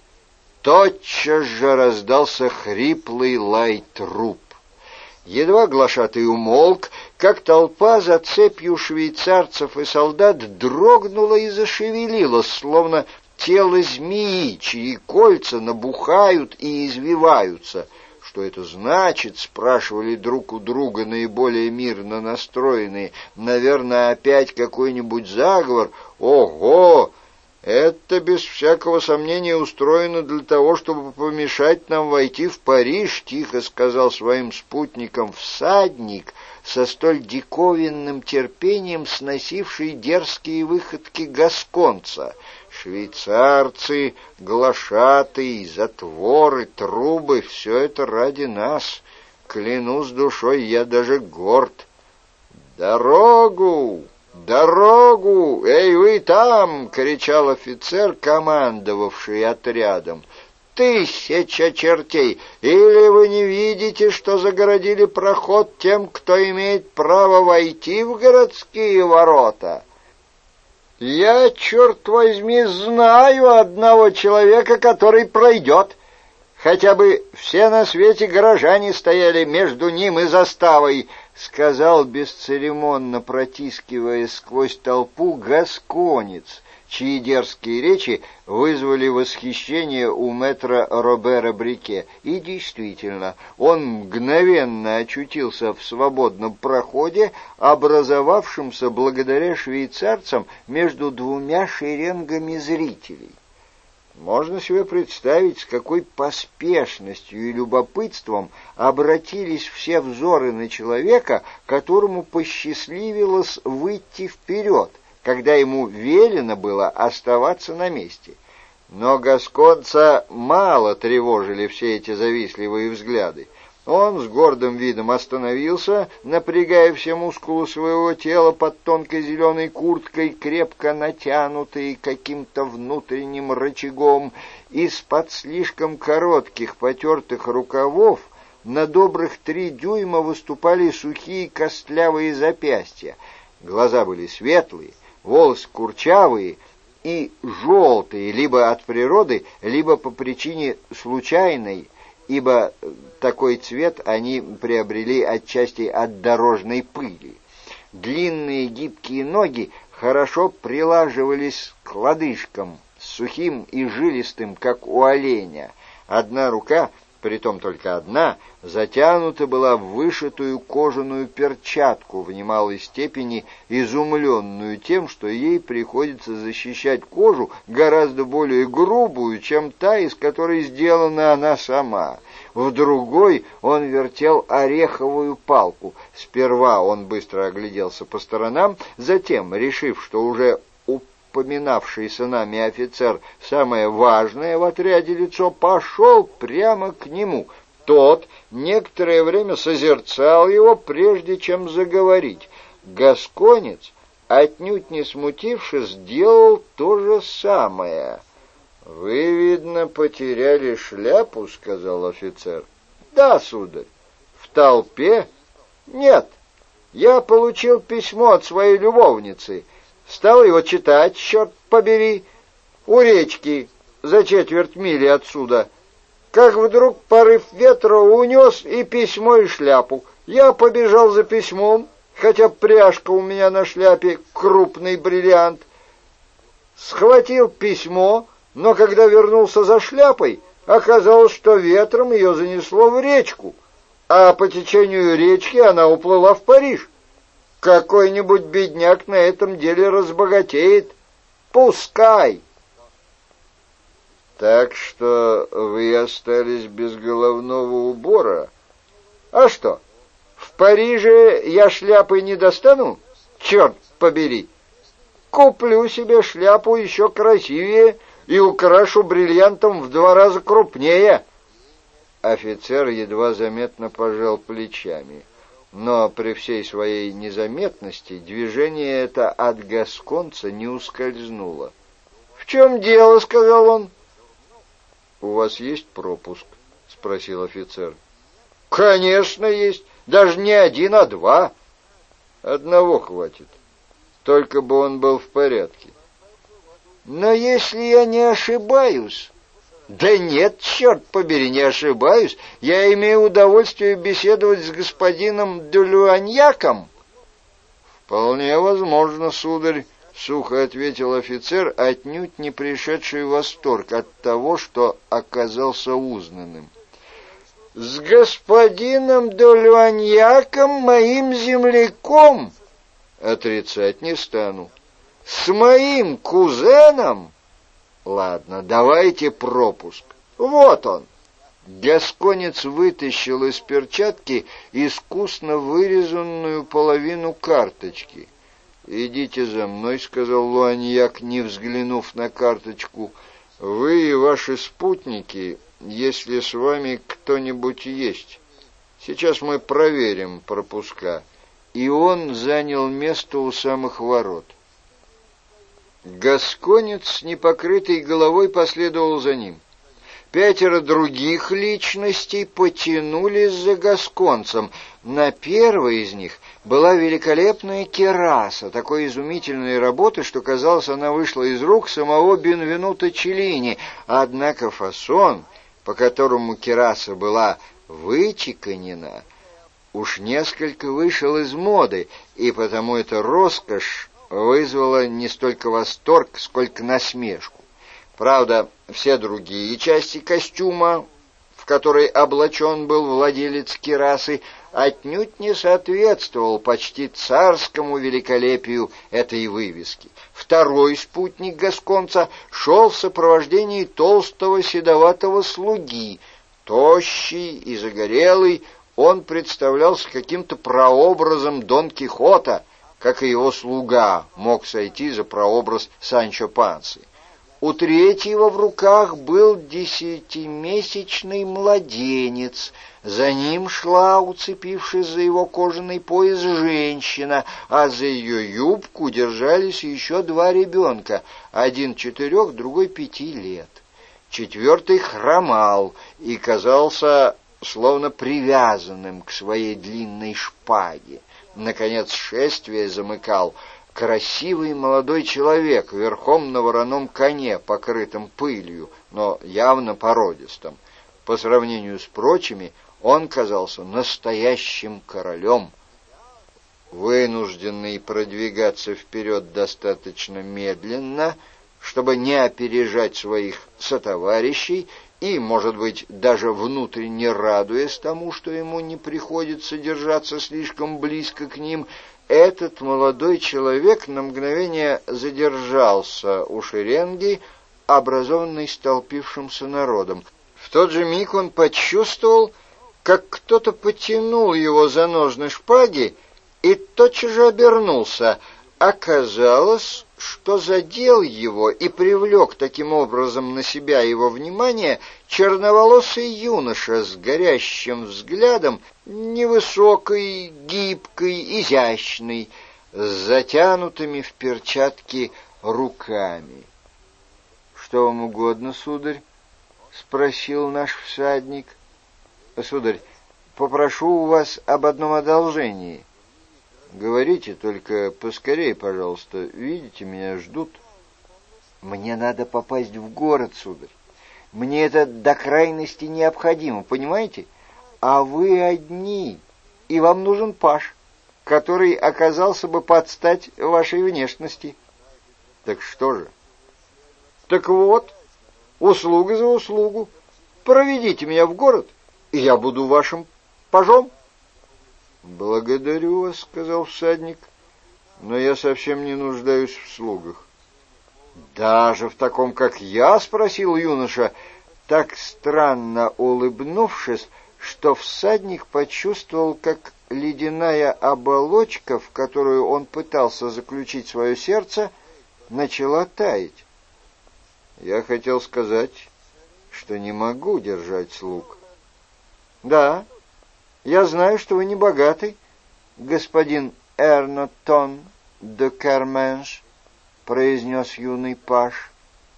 Тотчас же раздался хриплый лай труб. Едва глашатай умолк, как толпа за цепью швейцарцев и солдат дрогнула и зашевелилась, словно тело змеи, чьи кольца набухают и извиваются. «Что это значит?» — спрашивали друг у друга наиболее мирно настроенные. «Наверное, опять какой-нибудь заговор? Ого! Это, без всякого сомнения, устроено для того, чтобы помешать нам войти в Париж», — тихо сказал своим спутникам всадник, со столь диковинным терпением сносивший дерзкие выходки гасконца. «Швейцарцы, глашатые, затворы, трубы — все это ради нас. Клянусь душой, я даже горд. Дорогу! «Дорогу! Эй, вы там!» — кричал офицер, командовавший отрядом. «Тысяча чертей! Или вы не видите, что загородили проход тем, кто имеет право войти в городские ворота? Я, черт возьми, знаю одного человека, который пройдет. хотя бы все на свете горожане стояли между ним и заставой, — сказал, бесцеремонно протискиваясь сквозь толпу, гасконец, чьи дерзкие речи вызвали восхищение у мэтра Робера Брике. И действительно, он мгновенно очутился в свободном проходе, образовавшемся благодаря швейцарцам между двумя шеренгами зрителей. Можно себе представить, с какой поспешностью и любопытством обратились все взоры на человека, которому посчастливилось выйти вперед, когда ему велено было оставаться на месте. Но гасконца мало тревожили все эти завистливые взгляды. Он с гордым видом остановился, напрягая все мускулы своего тела под тонкой зеленой курткой, крепко натянутой каким-то внутренним рычагом. Из-под слишком коротких потертых рукавов на добрых три дюйма выступали сухие костлявые запястья. Глаза были светлые, волосы курчавые и желтые, либо от природы, либо по причине случайной, ибо такой цвет они приобрели отчасти от дорожной пыли. Длинные гибкие ноги хорошо прилаживались к лодыжкам, сухим и жилистым, как у оленя. Одна рука, притом только одна, затянута была в вышитую кожаную перчатку, в немалой степени изумленную тем, что ей приходится защищать кожу гораздо более грубую, чем та, из которой сделана она сама. В другой он вертел ореховую палку. Сперва он быстро огляделся по сторонам, затем, решив, что уже упоминавшийся нами офицер самое важное в отряде лицо, пошел прямо к нему. Тот некоторое время созерцал его, прежде чем заговорить. Гасконец, отнюдь не смутившись, сделал то же самое. — Вы, видно, потеряли шляпу, — сказал офицер. — Да, сударь. — В толпе? — Нет. Я получил письмо от своей любовницы. Стал его читать, черт побери, у речки, за четверть мили отсюда. Как вдруг порыв ветра унес и письмо, и шляпу. Я побежал за письмом, хотя пряжка у меня на шляпе крупный бриллиант. Схватил письмо, но когда вернулся за шляпой, оказалось, что ветром ее занесло в речку, а по течению речки она уплыла в Париж. Какой-нибудь бедняк на этом деле разбогатеет. Пускай. Так что вы остались без головного убора? А что, в Париже я шляпы не достану? Черт побери! Куплю себе шляпу еще красивее и украшу бриллиантом в два раза крупнее. Офицер едва заметно пожал плечами, но при всей своей незаметности движение это от гасконца не ускользнуло. — В чем дело? — сказал он. — У вас есть пропуск? — спросил офицер. — Конечно, есть. Даже не один, а два. — Одного хватит. Только бы он был в порядке. — Но если я не ошибаюсь... — Да нет, черт побери, не ошибаюсь. Я имею удовольствие беседовать с господином Дюлюаньяком. — Вполне возможно, сударь, — сухо ответил офицер, отнюдь не пришедший в восторг от того, что оказался узнанным. — С господином Дюлюаньяком, моим земляком? — Отрицать не стану. — С моим кузеном? — Ладно, давайте пропуск. Вот он. Гасконец вытащил из перчатки искусно вырезанную половину карточки. — Идите за мной, — сказал Луаньяк, не взглянув на карточку. — Вы и ваши спутники, если с вами кто-нибудь есть. Сейчас мы проверим пропуска. И он занял место у самых ворот. Гасконец с непокрытой головой последовал за ним. Пятеро других личностей потянулись за гасконцем. На первой из них была великолепная кираса, такой изумительной работы, что, казалось, она вышла из рук самого Бенвенуто Челлини. Однако фасон, по которому кираса была вычеканена, уж несколько вышел из моды, и потому эта роскошь вызвала не столько восторг, сколько насмешку. Правда, все другие части костюма, в который облачен был владелец кирасы, отнюдь не соответствовал почти царскому великолепию этой вывески. Второй спутник гасконца шел в сопровождении толстого седоватого слуги. Тощий и загорелый, он представлялся каким-то прообразом Дон Кихота, как и его слуга мог сойти за прообраз Санчо Пансы. У третьего в руках был десятимесячный младенец. За ним шла, уцепившись за его кожаный пояс, женщина, а за ее юбку держались еще два ребенка, один четырех, другой пяти лет. Четвертый хромал и казался словно привязанным к своей длинной шпаге. Наконец шествие замыкал красивый молодой человек верхом на вороном коне, покрытом пылью, но явно породистом. По сравнению с прочими, он казался настоящим королем. Вынужденный продвигаться вперед достаточно медленно, чтобы не опережать своих сотоварищей и, может быть, даже внутренне радуясь тому, что ему не приходится держаться слишком близко к ним, этот молодой человек на мгновение задержался у шеренги, образованной столпившимся народом. В тот же миг он почувствовал, как кто-то потянул его за ножны шпаги, и тотчас же обернулся. Оказалось, что задел его и привлек таким образом на себя его внимание черноволосый юноша с горящим взглядом, невысокий, гибкий, изящный, с затянутыми в перчатки руками. — Что вам угодно, сударь? — спросил наш всадник. — Сударь, попрошу у вас об одном одолжении. — Говорите, только поскорее, пожалуйста. Видите, меня ждут. — Мне надо попасть в город, сударь. Мне это до крайности необходимо, понимаете? А вы одни, и вам нужен паж, который оказался бы под стать вашей внешности. — Так что же? — Так вот, услуга за услугу. Проведите меня в город, и я буду вашим пажом. — Благодарю вас, — сказал всадник, — но я совсем не нуждаюсь в слугах. — Даже в таком, как я? — спросил юноша, так странно улыбнувшись, что всадник почувствовал, как ледяная оболочка, в которую он пытался заключить свое сердце, начала таять. — Я хотел сказать, что не могу держать слуг. — Да, я знаю, что вы не богатый, господин Эрнотон де Керменш, — произнес юный паж.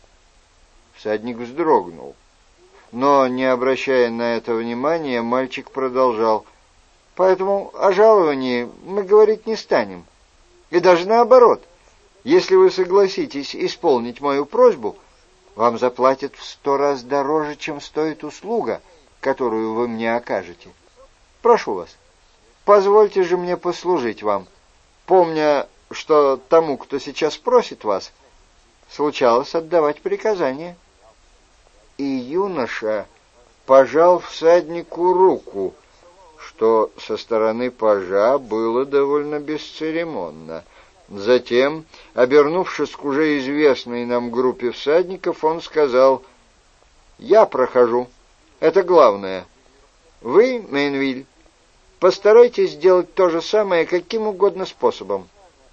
Всадник вздрогнул, но, не обращая на это внимания, мальчик продолжал: — Поэтому о жаловании мы говорить не станем. И даже наоборот, если вы согласитесь исполнить мою просьбу, вам заплатят в сто раз дороже, чем стоит услуга, которую вы мне окажете. Прошу вас, позвольте же мне послужить вам, помня, что тому, кто сейчас просит вас, случалось отдавать приказания. И юноша пожал всаднику руку, что со стороны пажа было довольно бесцеремонно. Затем, обернувшись к уже известной нам группе всадников, он сказал: «Я прохожу. Это главное. Вы, Мейнвиль, постарайтесь сделать то же самое каким угодно способом».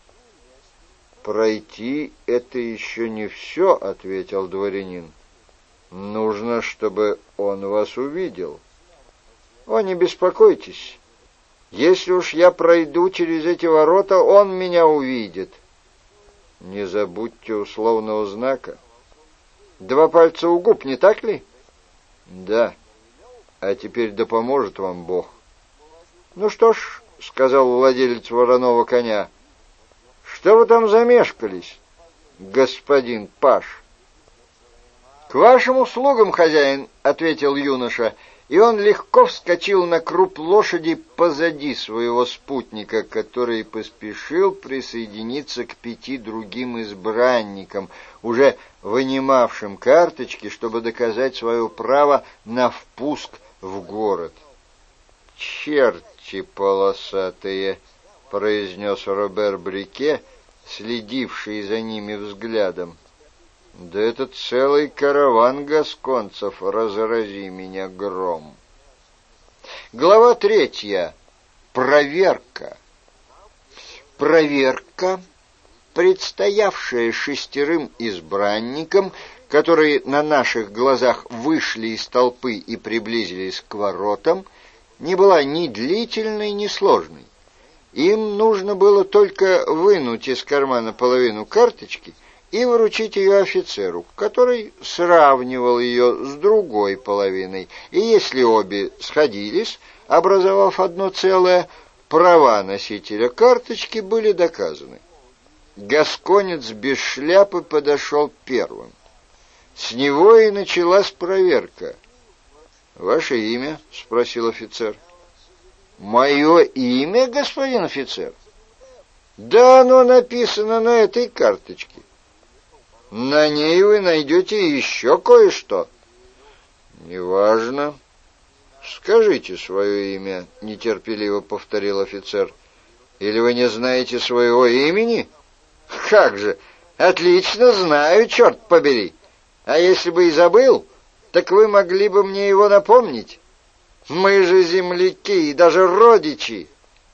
«Пройти — это еще не все», — ответил дворянин. «Нужно, чтобы он вас увидел». «О, не беспокойтесь. Если уж я пройду через эти ворота, он меня увидит». «Не забудьте условного знака». «Два пальца у губ, не так ли?» «Да. А теперь да поможет вам Бог». «Ну что ж», — сказал владелец вороного коня, — «что вы там замешкались, господин паж?» «К вашим услугам, хозяин», — ответил юноша, и он легко вскочил на круп лошади позади своего спутника, который поспешил присоединиться к пяти другим избранникам, уже вынимавшим карточки, чтобы доказать свое право на впуск в город. «Черти полосатые!» — произнес Робер Брике, следивший за ними взглядом. «Да это целый караван гасконцев, разрази меня гром!» Глава третья. Проверка. Проверка, предстоявшая шестерым избранникам, которые на наших глазах вышли из толпы и приблизились к воротам, не была ни длительной, ни сложной. Им нужно было только вынуть из кармана половину карточки и вручить ее офицеру, который сравнивал ее с другой половиной, и если обе сходились, образовав одно целое, права носителя карточки были доказаны. Гасконец без шляпы подошел первым. С него и началась проверка. «Ваше имя?» — спросил офицер. «Мое имя, господин офицер?» «Да оно написано на этой карточке. На ней вы найдете еще кое-что». «Неважно. Скажите свое имя», — нетерпеливо повторил офицер. «Или вы не знаете своего имени?» «Как же! Отлично знаю, черт побери! А если бы и забыл, так вы могли бы мне его напомнить. Мы же земляки и даже родичи».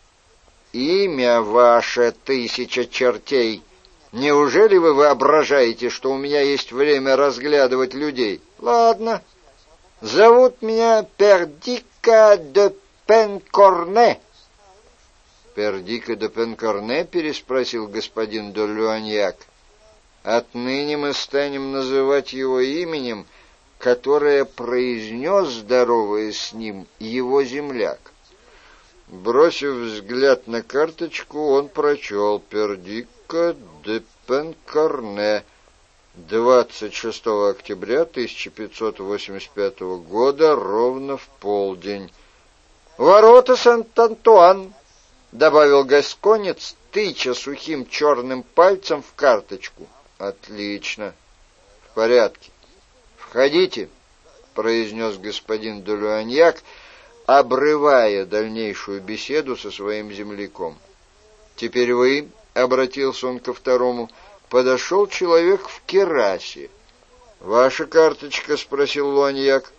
«Имя ваше, тысяча чертей! Неужели вы воображаете, что у меня есть время разглядывать людей? Ладно, зовут меня Пердика де Пенкорне». «Пердика де Пенкорне?» — переспросил господин де Люаньяк. «Отныне мы станем называть его именем, которое произнес, здороваясь с ним, его земляк». Бросив взгляд на карточку, он прочел: «Пердика де Пенкорне, двадцать шестого октября тысяча пятьсот восемьдесят пятого года, ровно в полдень. Ворота Сент-Антуан», — добавил гасконец, тыча сухим черным пальцем в карточку. «Отлично. В порядке. Входите», — произнес господин де Люаньяк, обрывая дальнейшую беседу со своим земляком. «Теперь вы», — обратился он ко второму, — подошел человек в кирасе. «Ваша карточка?» — спросил Луаньяк.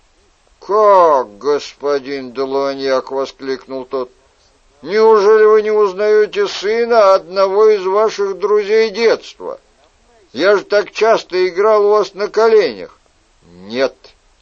«Как, господин де Луаньяк?» — воскликнул тот. «Неужели вы не узнаете сына одного из ваших друзей детства? Я же так часто играл у вас на коленях». «Нет».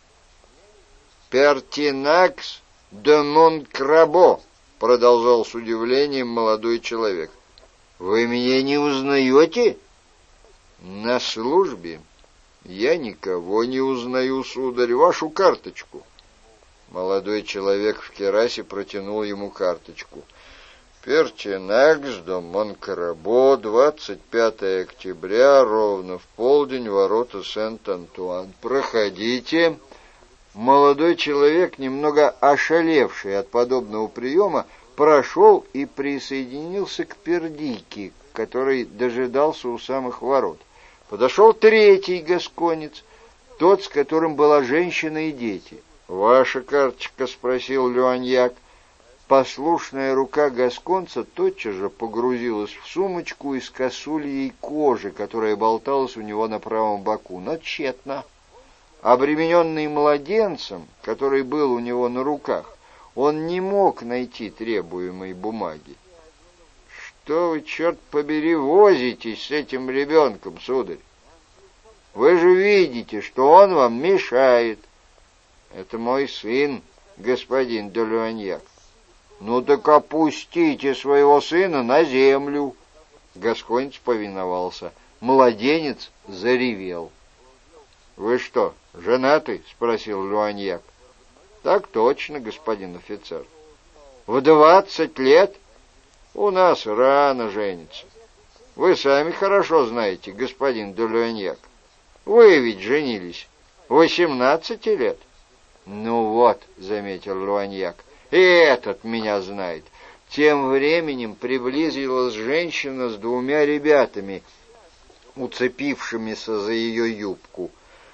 «Пертинакс де Монкрабо», — продолжал с удивлением молодой человек. «Вы меня не узнаете?» «На службе я никого не узнаю, сударь. Вашу карточку». Молодой человек в кирасе протянул ему карточку. «Пертинакс де Монкрабо, двадцать пятого октября, ровно в полдень, ворота Сент-Антуан. Проходите». Молодой человек, немного ошалевший от подобного приема, прошел и присоединился к Пердике, который дожидался у самых ворот. Подошел третий гасконец, тот, с которым была женщина и дети. «Ваша карточка?» — спросил Люаньяк. Послушная рука гасконца тотчас же погрузилась в сумочку из косульей кожи, которая болталась у него на правом боку, но тщетно. Обремененный младенцем, который был у него на руках, он не мог найти требуемой бумаги. «Что вы, черт побери, возитесь с этим ребенком, сударь? Вы же видите, что он вам мешает». «Это мой сын, господин де Люаньяк». «Ну так опустите своего сына на землю». Гасконец повиновался. Младенец заревел. «Вы что, женаты?» — спросил Люаньяк. «Так точно, господин офицер». «В двадцать лет? У нас рано женится. Вы сами хорошо знаете, господин де Люаньяк. Вы ведь женились Восемнадцати лет? Ну вот, заметил Луаньяк, и этот меня знает. Тем временем приблизилась женщина с двумя ребятами, уцепившимися за ее юбку.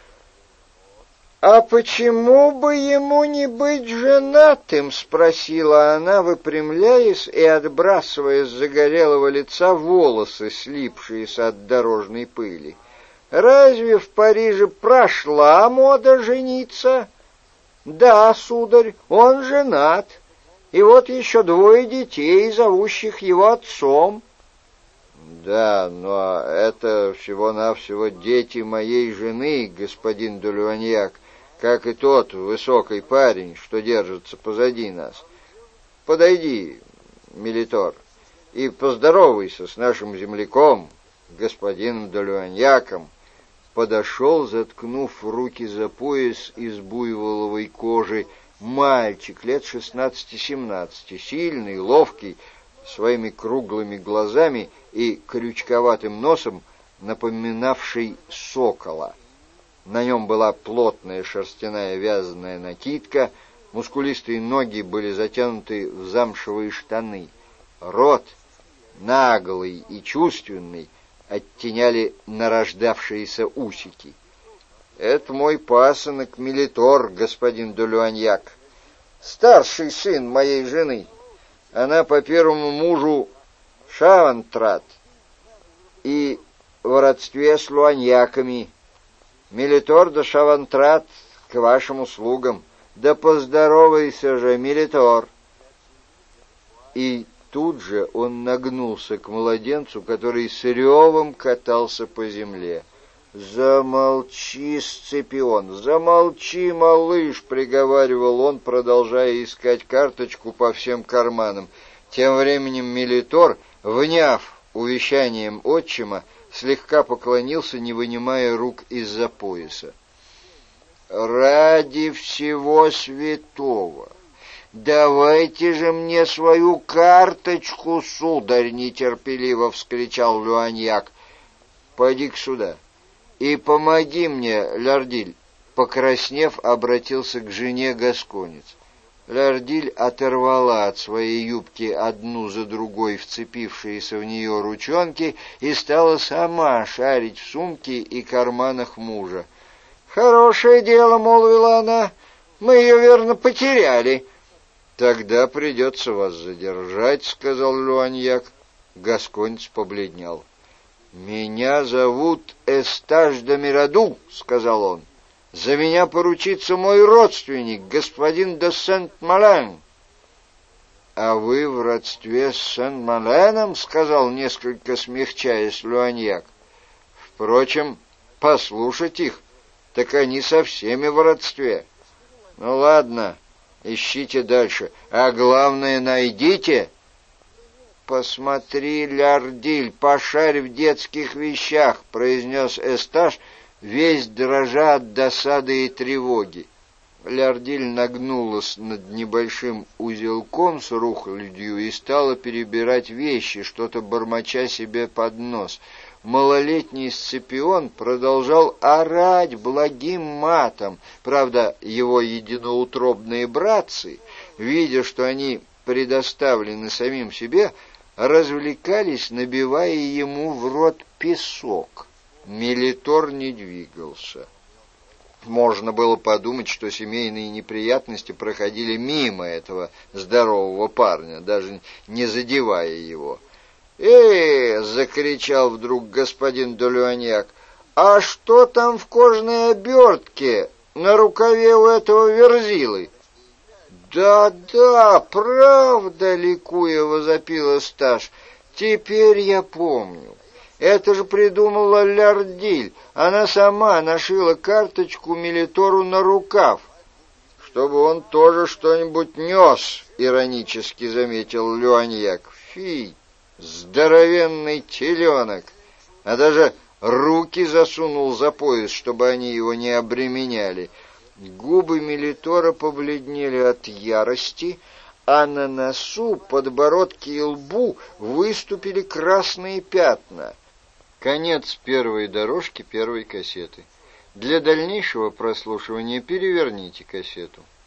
«А почему бы ему не быть женатым?» — спросила она, выпрямляясь и отбрасывая с загорелого лица волосы, слипшиеся от дорожной пыли. «Разве в Париже прошла мода жениться?» «Да, сударь, он женат, и вот еще двое детей, зовущих его отцом». «Да, но это всего-навсего дети моей жены, господин де Луаньяк, как и тот высокий парень, что держится позади нас. Подойди, Мелитор, и поздоровайся с нашим земляком, господином де Луаньяком». Подошел, заткнув руки за пояс из буйволовой кожи, мальчик лет шестнадцати-семнадцати, сильный, ловкий, своими круглыми глазами и крючковатым носом, напоминавший сокола. На нем была плотная шерстяная вязаная накидка, мускулистые ноги были затянуты в замшевые штаны. Рот, наглый и чувственный, оттеняли нарождавшиеся усики. «Это мой пасынок Мелитор, господин де Луаньяк, старший сын моей жены. Она по первому мужу Шавантрат и в родстве с Луаньяками. Мелитор де Шавантрат к вашим услугам. Да поздоровайся же, Мелитор!» И тут же он нагнулся к младенцу, который с ревом катался по земле. «Замолчи, Сципион, замолчи, малыш!» — приговаривал он, продолжая искать карточку по всем карманам. Тем временем Мелитор, вняв увещанием отчима, слегка поклонился, не вынимая рук из-за пояса. «Ради всего святого! Давайте же мне свою карточку, сударь!» — нетерпеливо вскричал Луаньяк. «Поди-ка сюда и помоги мне, Лярдиль!» Покраснев, обратился к жене гасконец. Лярдиль оторвала от своей юбки одну за другой вцепившиеся в нее ручонки и стала сама шарить в сумке и карманах мужа. «Хорошее дело», — молвила она, — «мы ее, верно, потеряли». «Тогда придется вас задержать», — сказал Луаньяк. Гасконец побледнел. «Меня зовут Эстаж де Мираду», — сказал он. «За меня поручится мой родственник, господин де Сент-Мален». «А вы в родстве с Сент-Маленом?» — сказал, несколько смягчаясь, Луаньяк. «Впрочем, послушать их, так они со всеми в родстве. Ну ладно, ищите дальше, а главное, найдите». «Посмотри, Лярдиль, пошарь в детских вещах», — произнес Эстаж, весь дрожа от досады и тревоги. Лярдиль нагнулась над небольшим узелком с рухлядью и стала перебирать вещи, что-то бормоча себе под нос. Малолетний Сципион продолжал орать благим матом. Правда, его единоутробные братцы, видя, что они предоставлены самим себе, развлекались, набивая ему в рот песок. Мелитор не двигался. Можно было подумать, что семейные неприятности проходили мимо этого здорового парня, даже не задевая его. «Э!» — закричал вдруг господин де Луаньяк. «А что там в кожаной обертке на рукаве у этого верзилы?» «Да-да, правда!» — ликуя возопил Эстаж. «Теперь я помню. Это же придумала Лярдиль. Она сама нашила карточку Мелитору на рукав». «Чтобы он тоже что-нибудь нес», — иронически заметил Луаньяк. «Фи, здоровенный теленок! А даже руки засунул за пояс, чтобы они его не обременяли». Губы Мелитора побледнели от ярости, а на носу, подбородке и лбу выступили красные пятна. Конец первой дорожки первой кассеты. Для дальнейшего прослушивания переверните кассету.